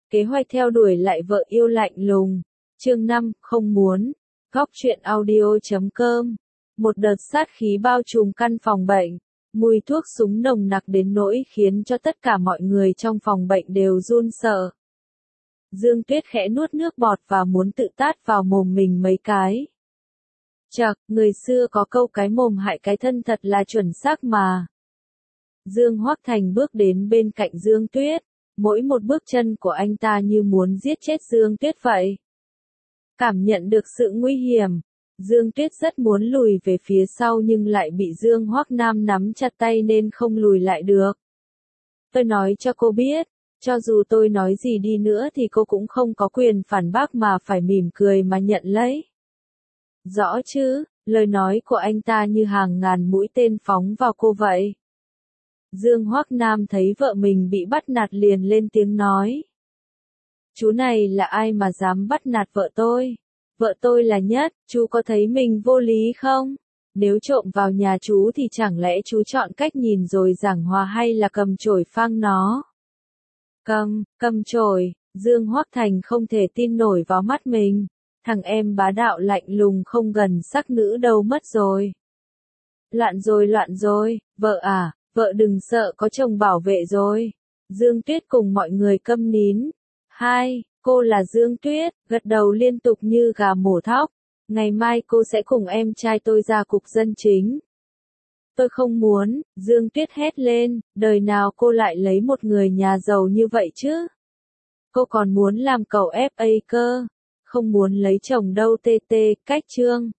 Kế hoạch theo đuổi lại vợ yêu lạnh lùng. Chương 5, không muốn. Góc truyện audio.com. Một đợt sát khí bao trùm căn phòng bệnh. Mùi thuốc súng nồng nặc đến nỗi khiến cho tất cả mọi người trong phòng bệnh đều run sợ. Dương Tuyết khẽ nuốt nước bọt và muốn tự tát vào mồm mình mấy cái. Chậc, người xưa có câu cái mồm hại cái thân thật là chuẩn xác mà. Dương Hoắc Thành bước đến bên cạnh Dương Tuyết. Mỗi một bước chân của anh ta như muốn giết chết Dương Tuyết vậy. Cảm nhận được sự nguy hiểm, Dương Tuyết rất muốn lùi về phía sau nhưng lại bị Dương Hoắc Nam nắm chặt tay nên không lùi lại được. Tôi nói cho cô biết, cho dù tôi nói gì đi nữa thì cô cũng không có quyền phản bác mà phải mỉm cười mà nhận lấy. Rõ chứ, lời nói của anh ta như hàng ngàn mũi tên phóng vào cô vậy. Dương Hoắc Nam thấy vợ mình bị bắt nạt liền lên tiếng nói. Chú này là ai mà dám bắt nạt vợ tôi? Vợ tôi là Nhất, chú có thấy mình vô lý không? Nếu trộm vào nhà chú thì chẳng lẽ chú chọn cách nhìn rồi giảng hòa hay là cầm chổi phang nó? Cầm chổi, Dương Hoắc Thành không thể tin nổi vào mắt mình. Thằng em bá đạo lạnh lùng không gần sắc nữ đâu mất rồi. Loạn rồi, vợ à, vợ đừng sợ có chồng bảo vệ rồi. Dương Tuyết cùng mọi người câm nín. Hai, cô là Dương Tuyết, gật đầu liên tục như gà mổ thóc. Ngày mai cô sẽ cùng em trai tôi ra cục dân chính. Tôi không muốn, Dương Tuyết hét lên, đời nào cô lại lấy một người nhà giàu như vậy chứ? Cô còn muốn làm cậu FA cơ, không muốn lấy chồng đâu TT, cách chương.